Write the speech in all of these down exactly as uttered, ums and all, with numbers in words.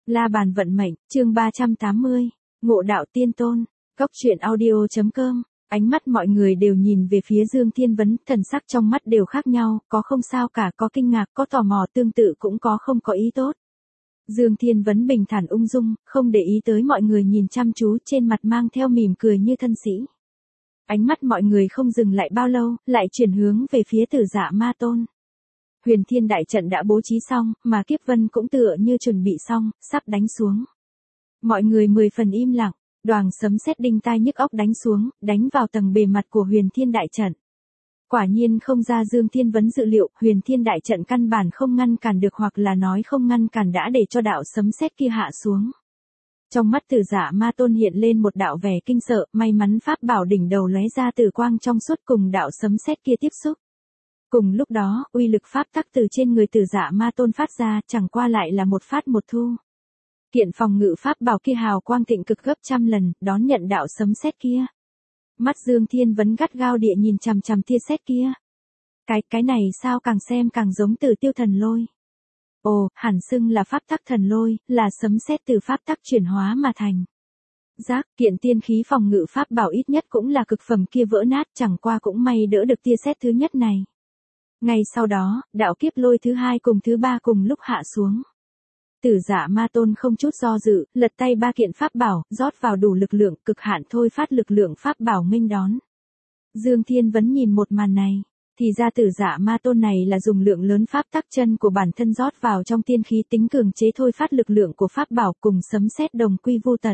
La bàn vận mệnh, chương ba trăm tám mươi, Ngộ đạo tiên tôn, Cốc truyện audio chấm com. Ánh mắt mọi người đều nhìn về phía Dương Thiên Vấn, thần sắc trong mắt đều khác nhau, có không sao cả, có kinh ngạc, có tò mò, tương tự cũng có không có ý tốt. Dương Thiên Vấn bình thản ung dung, không để ý tới mọi người nhìn chăm chú, trên mặt mang theo mỉm cười như thân sĩ. Ánh mắt mọi người không dừng lại bao lâu, lại chuyển hướng về phía Tử Dạ Ma Tôn. Huyền Thiên đại trận đã bố trí xong, mà Kiếp Vân cũng tựa như chuẩn bị xong, sắp đánh xuống. Mọi người mười phần im lặng, đoàng sấm sét đinh tai nhức óc đánh xuống, đánh vào tầng bề mặt của Huyền Thiên đại trận. Quả nhiên không ra Dương Thiên Vấn dự liệu, Huyền Thiên đại trận căn bản không ngăn cản được, hoặc là nói không ngăn cản đã để cho đạo sấm sét kia hạ xuống. Trong mắt Tử Dạ Ma Tôn hiện lên một đạo vẻ kinh sợ, may mắn pháp bảo đỉnh đầu lóe ra tử quang trong suốt cùng đạo sấm sét kia tiếp xúc. Cùng lúc đó, uy lực pháp tắc từ trên người Tử Dạ Ma Tôn phát ra, chẳng qua lại là một phát một thu. Kiện phòng ngự pháp bảo kia hào quang thịnh cực gấp trăm lần, đón nhận đạo sấm sét kia. Mắt Dương Thiên Vấn gắt gao địa nhìn chằm chằm tia sét kia. Cái, cái này sao càng xem càng giống Tử Tiêu thần lôi. Ồ, hẳn xưng là pháp tắc thần lôi, là sấm sét từ pháp tắc chuyển hóa mà thành. Giác, kiện tiên khí phòng ngự pháp bảo ít nhất cũng là cực phẩm kia vỡ nát, chẳng qua cũng may đỡ được tia sét thứ nhất này. Ngay sau đó, đạo kiếp lôi thứ hai cùng thứ ba cùng lúc hạ xuống. Tử Dạ Ma Tôn không chút do dự, lật tay ba kiện pháp bảo, rót vào đủ lực lượng, cực hạn thôi phát lực lượng pháp bảo nghênh đón. Dương Thiên Vấn nhìn một màn này, thì ra Tử Dạ Ma Tôn này là dùng lượng lớn pháp tắc chân của bản thân rót vào trong tiên khí, tính cường chế thôi phát lực lượng của pháp bảo cùng sấm sét đồng quy vô tận.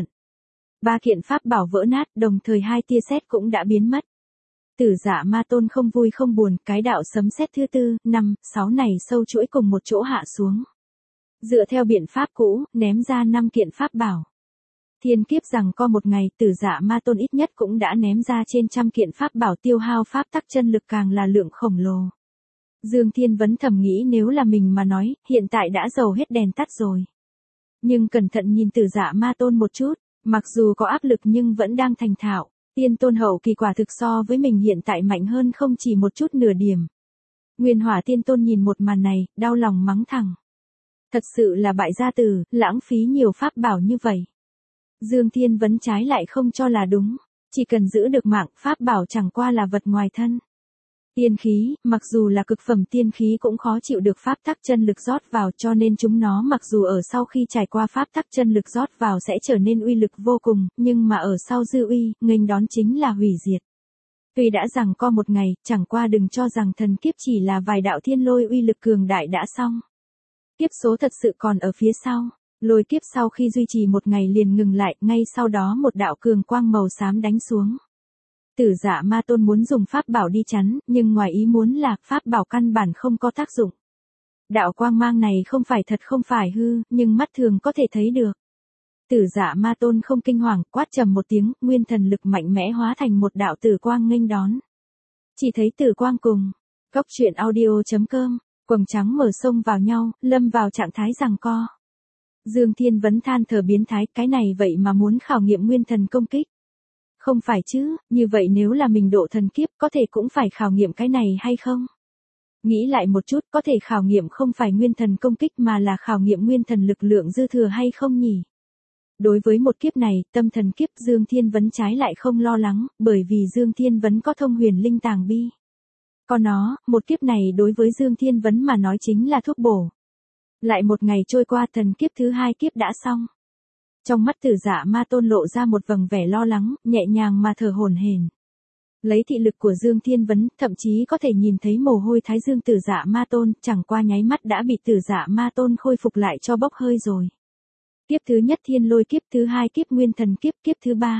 Ba kiện pháp bảo vỡ nát, đồng thời hai tia sét cũng đã biến mất. Tử Dạ Ma Tôn không vui không buồn, cái đạo sấm sét thứ tư, năm, sáu này sâu chuỗi cùng một chỗ hạ xuống. Dựa theo biện pháp cũ, ném ra năm kiện pháp bảo. Thiên kiếp rằng co một ngày, Tử Dạ Ma Tôn ít nhất cũng đã ném ra trên trăm kiện pháp bảo, tiêu hao pháp tắc chân lực càng là lượng khổng lồ. Dương Thiên Vấn thầm nghĩ nếu là mình mà nói, hiện tại đã dầu hết đèn tắt rồi. Nhưng cẩn thận nhìn Tử Dạ Ma Tôn một chút, mặc dù có áp lực nhưng vẫn đang thành thạo. Tiên tôn hậu kỳ quả thực so với mình hiện tại mạnh hơn không chỉ một chút nửa điểm. Nguyên Hỏa Tiên Tôn nhìn một màn này, đau lòng mắng thẳng. Thật sự là bại gia tử, lãng phí nhiều pháp bảo như vậy. Dương Thiên Vấn trái lại không cho là đúng, chỉ cần giữ được mạng, pháp bảo chẳng qua là vật ngoài thân. Tiên khí, mặc dù là cực phẩm tiên khí cũng khó chịu được pháp tắc chân lực rót vào, cho nên chúng nó mặc dù ở sau khi trải qua pháp tắc chân lực rót vào sẽ trở nên uy lực vô cùng, nhưng mà ở sau dư uy, nghênh đón chính là hủy diệt. Tuy đã rằng co một ngày, chẳng qua đừng cho rằng thần kiếp chỉ là vài đạo thiên lôi uy lực cường đại đã xong. Kiếp số thật sự còn ở phía sau. Lôi kiếp sau khi duy trì một ngày liền ngừng lại, ngay sau đó một đạo cường quang màu xám đánh xuống. Tử Dạ Ma Tôn muốn dùng pháp bảo đi chắn, nhưng ngoài ý muốn là pháp bảo căn bản không có tác dụng. Đạo quang mang này không phải thật không phải hư, nhưng mắt thường có thể thấy được. Tử Dạ Ma Tôn không kinh hoàng, quát trầm một tiếng, nguyên thần lực mạnh mẽ hóa thành một đạo tử quang nghênh đón. Chỉ thấy tử quang cùng Cốc truyện audio chấm com, quầng trắng mở sông vào nhau, lâm vào trạng thái giằng co. Dương Thiên Vấn than thở biến thái, cái này vậy mà muốn khảo nghiệm nguyên thần công kích. Không phải chứ, như vậy nếu là mình độ thần kiếp có thể cũng phải khảo nghiệm cái này hay không? Nghĩ lại một chút, có thể khảo nghiệm không phải nguyên thần công kích mà là khảo nghiệm nguyên thần lực lượng dư thừa hay không nhỉ? Đối với một kiếp này, tâm thần kiếp Dương Thiên Vấn trái lại không lo lắng, bởi vì Dương Thiên Vấn có thông huyền linh tàng bi. Còn nó, một kiếp này đối với Dương Thiên Vấn mà nói chính là thuốc bổ. Lại một ngày trôi qua, thần kiếp thứ hai kiếp đã xong. Trong mắt Tử Dạ Ma Tôn lộ ra một vầng vẻ lo lắng, nhẹ nhàng mà thở hổn hển. Lấy thị lực của Dương Thiên Vấn, thậm chí có thể nhìn thấy mồ hôi thái dương Tử Dạ Ma Tôn, chẳng qua nháy mắt đã bị Tử Dạ Ma Tôn khôi phục lại cho bốc hơi rồi. Kiếp thứ nhất thiên lôi kiếp, thứ hai kiếp nguyên thần kiếp, kiếp thứ ba.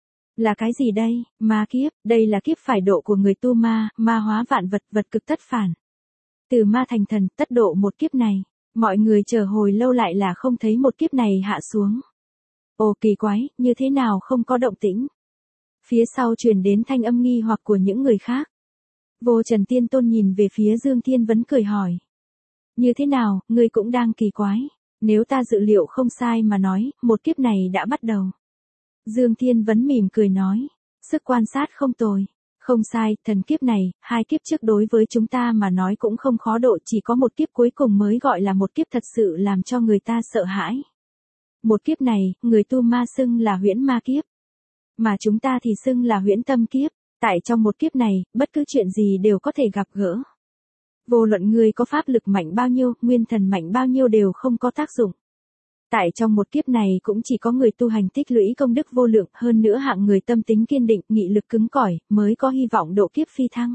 Là cái gì đây? Ma kiếp, đây là kiếp phải độ của người tu ma, ma hóa vạn vật, vật cực tất phản. Từ ma thành thần, tất độ một kiếp này. Mọi người chờ hồi lâu lại là không thấy một kiếp này hạ xuống. Ồ kỳ quái, như thế nào không có động tĩnh? Phía sau truyền đến thanh âm nghi hoặc của những người khác. Vô Trần Tiên Tôn nhìn về phía Dương Thiên Vấn cười hỏi. Như thế nào, ngươi cũng đang kỳ quái. Nếu ta dự liệu không sai mà nói, một kiếp này đã bắt đầu. Dương Thiên Vấn mỉm cười nói. Sức quan sát không tồi. Không sai, thần kiếp này, hai kiếp trước đối với chúng ta mà nói cũng không khó độ, chỉ có một kiếp cuối cùng mới gọi là một kiếp thật sự làm cho người ta sợ hãi. Một kiếp này, người tu ma xưng là huyễn ma kiếp. Mà chúng ta thì xưng là huyễn tâm kiếp. Tại trong một kiếp này, bất cứ chuyện gì đều có thể gặp gỡ. Vô luận người có pháp lực mạnh bao nhiêu, nguyên thần mạnh bao nhiêu đều không có tác dụng. Tại trong một kiếp này cũng chỉ có người tu hành tích lũy công đức vô lượng, hơn nữa hạng người tâm tính kiên định, nghị lực cứng cỏi, mới có hy vọng độ kiếp phi thăng.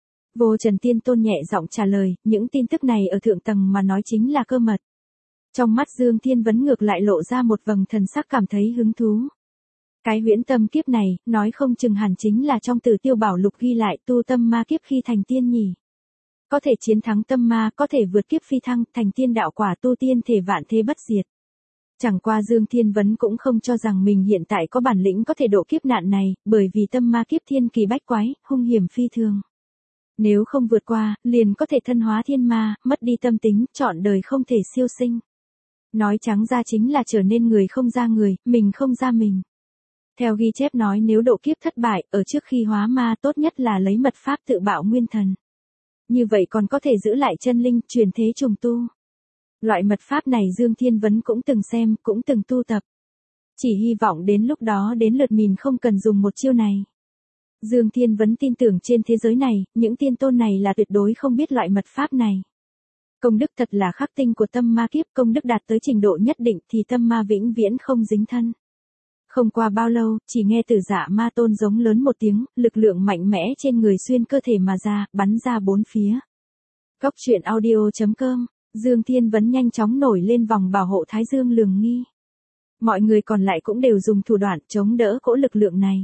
Vô Trần Tiên Tôn nhẹ giọng trả lời, những tin tức này ở thượng tầng mà nói chính là cơ mật. Trong mắt Dương Thiên Vấn ngược lại lộ ra một vầng thần sắc cảm thấy hứng thú. Cái huyễn tâm kiếp này, nói không chừng hẳn chính là trong Tử Tiêu Bảo Lục ghi lại tu tâm ma kiếp khi thành tiên nhỉ. Có thể chiến thắng tâm ma, có thể vượt kiếp phi thăng, thành tiên đạo quả tu tiên thể vạn thế bất diệt. Chẳng qua Dương Thiên Vấn cũng không cho rằng mình hiện tại có bản lĩnh có thể độ kiếp nạn này, bởi vì tâm ma kiếp thiên kỳ bách quái, hung hiểm phi thường. Nếu không vượt qua, liền có thể thân hóa thiên ma, mất đi tâm tính, trọn đời không thể siêu sinh. Nói trắng ra chính là trở nên người không ra người, mình không ra mình. Theo ghi chép nói nếu độ kiếp thất bại, ở trước khi hóa ma tốt nhất là lấy mật pháp tự bạo nguyên thần. Như vậy còn có thể giữ lại chân linh, truyền thế trùng tu. Loại mật pháp này Dương Thiên Vấn cũng từng xem, cũng từng tu tập. Chỉ hy vọng đến lúc đó đến lượt mình không cần dùng một chiêu này. Dương Thiên Vấn tin tưởng trên thế giới này, những tiên tôn này là tuyệt đối không biết loại mật pháp này. Công đức thật là khắc tinh của tâm ma kiếp, công đức đạt tới trình độ nhất định thì tâm ma vĩnh viễn không dính thân. Không qua bao lâu, chỉ nghe Tử Dạ Ma Tôn giống lớn một tiếng, lực lượng mạnh mẽ trên người xuyên cơ thể mà ra, bắn ra bốn phía. Góc truyện audio chấm com, Dương Thiên Vấn nhanh chóng nổi lên vòng bảo hộ Thái Dương Lường Nghi. Mọi người còn lại cũng đều dùng thủ đoạn chống đỡ cỗ lực lượng này.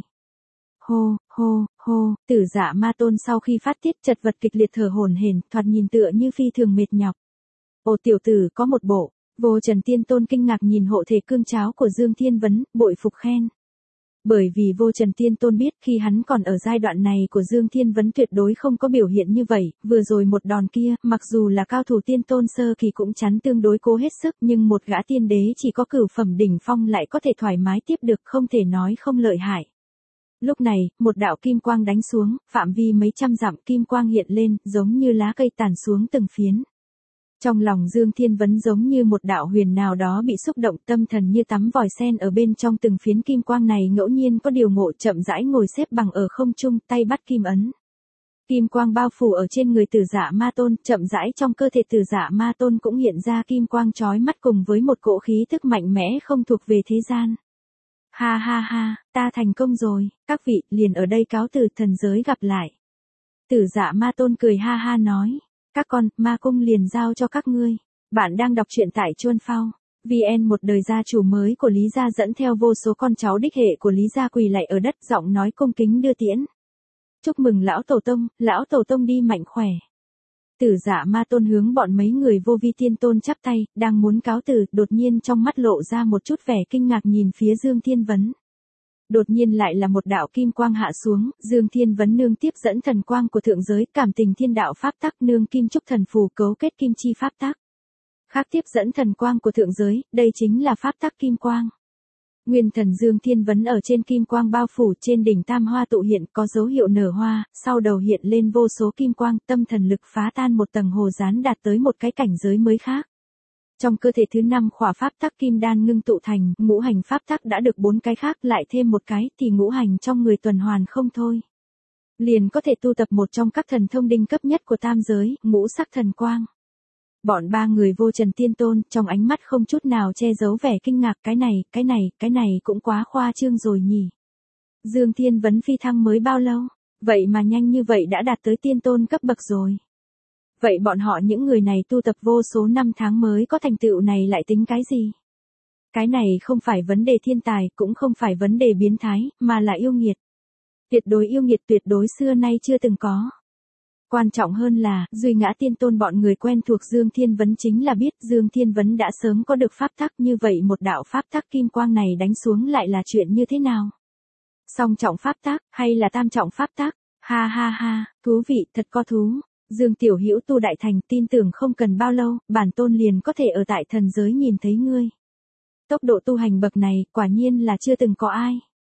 Hô, hô, hô, Tử Dạ Ma Tôn sau khi phát tiết chật vật kịch liệt thở hổn hển, thoạt nhìn tựa như phi thường mệt nhọc. Ồ tiểu tử có một bộ. Vô Trần Tiên Tôn kinh ngạc nhìn hộ thể cương cháo của Dương Thiên Vấn, bội phục khen. Bởi vì Vô Trần Tiên Tôn biết khi hắn còn ở giai đoạn này của Dương Thiên Vấn tuyệt đối không có biểu hiện như vậy, vừa rồi một đòn kia, mặc dù là cao thủ tiên tôn sơ kỳ cũng chắn tương đối cố hết sức, nhưng một gã tiên đế chỉ có cửu phẩm đỉnh phong lại có thể thoải mái tiếp được, không thể nói không lợi hại. Lúc này, một đạo kim quang đánh xuống, phạm vi mấy trăm dặm kim quang hiện lên, giống như lá cây tàn xuống từng phiến. Trong lòng Dương Thiên Vấn giống như một đạo huyền nào đó bị xúc động, tâm thần như tắm vòi sen ở bên trong từng phiến kim quang này, ngẫu nhiên có điều ngộ, chậm rãi ngồi xếp bằng ở không trung, tay bắt kim ấn. Kim quang bao phủ ở trên người Tử Dạ Ma Tôn, chậm rãi trong cơ thể Tử Dạ Ma Tôn cũng hiện ra kim quang chói mắt cùng với một cỗ khí tức mạnh mẽ không thuộc về thế gian. Ha ha ha, ta thành công rồi, các vị, liền ở đây cáo từ, thần giới gặp lại. Tử Dạ Ma Tôn cười ha ha nói. Các con, ma cung liền giao cho các ngươi. Bạn đang đọc truyện tại Chuân Phao. vê en một đời gia chủ mới của Lý Gia dẫn theo vô số con cháu đích hệ của Lý Gia quỳ lạy ở đất, giọng nói cung kính đưa tiễn. Chúc mừng lão tổ tông, lão tổ tông đi mạnh khỏe. Tử Dạ Ma Tôn hướng bọn mấy người vô vi tiên tôn chắp tay, đang muốn cáo từ, đột nhiên trong mắt lộ ra một chút vẻ kinh ngạc nhìn phía Dương Thiên Vấn. Đột nhiên lại là một đạo kim quang hạ xuống, Dương Thiên Vấn nương tiếp dẫn thần quang của thượng giới, cảm tình thiên đạo pháp tắc nương kim trúc thần phù cấu kết kim chi pháp tắc. Khác tiếp dẫn thần quang của thượng giới, đây chính là pháp tắc kim quang. Nguyên thần Dương Thiên Vấn ở trên kim quang bao phủ, trên đỉnh tam hoa tụ hiện, có dấu hiệu nở hoa, sau đầu hiện lên vô số kim quang, tâm thần lực phá tan một tầng hồ dán đạt tới một cái cảnh giới mới khác. Trong cơ thể thứ năm khỏa pháp tắc kim đan ngưng tụ thành, ngũ hành pháp tắc đã được bốn cái khác, lại thêm một cái thì ngũ hành trong người tuần hoàn không thôi. Liền có thể tu tập một trong các thần thông đỉnh cấp nhất của tam giới, ngũ sắc thần quang. Bọn ba người Vô Trần Tiên Tôn, trong ánh mắt không chút nào che giấu vẻ kinh ngạc, cái này, cái này, cái này cũng quá khoa trương rồi nhỉ. Dương Thiên Vấn phi thăng mới bao lâu, vậy mà nhanh như vậy đã đạt tới tiên tôn cấp bậc rồi. Vậy bọn họ những người này tu tập vô số năm tháng mới có thành tựu này lại tính cái gì? Cái này không phải vấn đề thiên tài, cũng không phải vấn đề biến thái, mà là yêu nghiệt. Tuyệt đối yêu nghiệt, tuyệt đối xưa nay chưa từng có. Quan trọng hơn là, Duy Ngã Tiên Tôn bọn người quen thuộc Dương Thiên Vấn chính là biết Dương Thiên Vấn đã sớm có được pháp tắc, như vậy một đạo pháp tắc kim quang này đánh xuống lại là chuyện như thế nào? Song trọng pháp tắc, hay là tam trọng pháp tắc? Ha ha ha, thú vị, thật có thú. Dương Tiểu Hữu tu đại thành, tin tưởng không cần bao lâu, bản tôn liền có thể ở tại thần giới nhìn thấy ngươi. Tốc độ tu hành bậc này, quả nhiên là chưa từng có ai.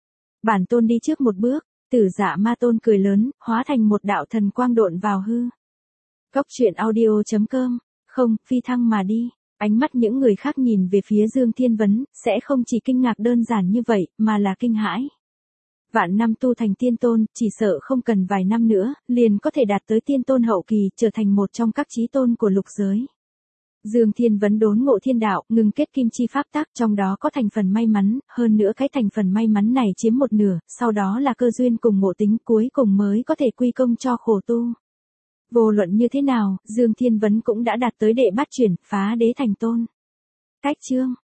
Bản tôn đi trước một bước. Tử Dạ Ma Tôn cười lớn, hóa thành một đạo thần quang độn vào hư. Góc truyện audio chấm com, không, phi thăng mà đi. Ánh mắt những người khác nhìn về phía Dương Thiên Vấn, sẽ không chỉ kinh ngạc đơn giản như vậy, mà là kinh hãi. Vạn năm tu thành tiên tôn, chỉ sợ không cần vài năm nữa, liền có thể đạt tới tiên tôn hậu kỳ, trở thành một trong các chí tôn của lục giới. Dương Thiên Vấn đốn ngộ thiên đạo, ngừng kết kim chi pháp tác, trong đó có thành phần may mắn, hơn nữa cái thành phần may mắn này chiếm một nửa, sau đó là cơ duyên cùng ngộ tính, cuối cùng mới có thể quy công cho khổ tu. Vô luận như thế nào, Dương Thiên Vấn cũng đã đạt tới đệ bát chuyển, phá đế thành tôn. Cách chương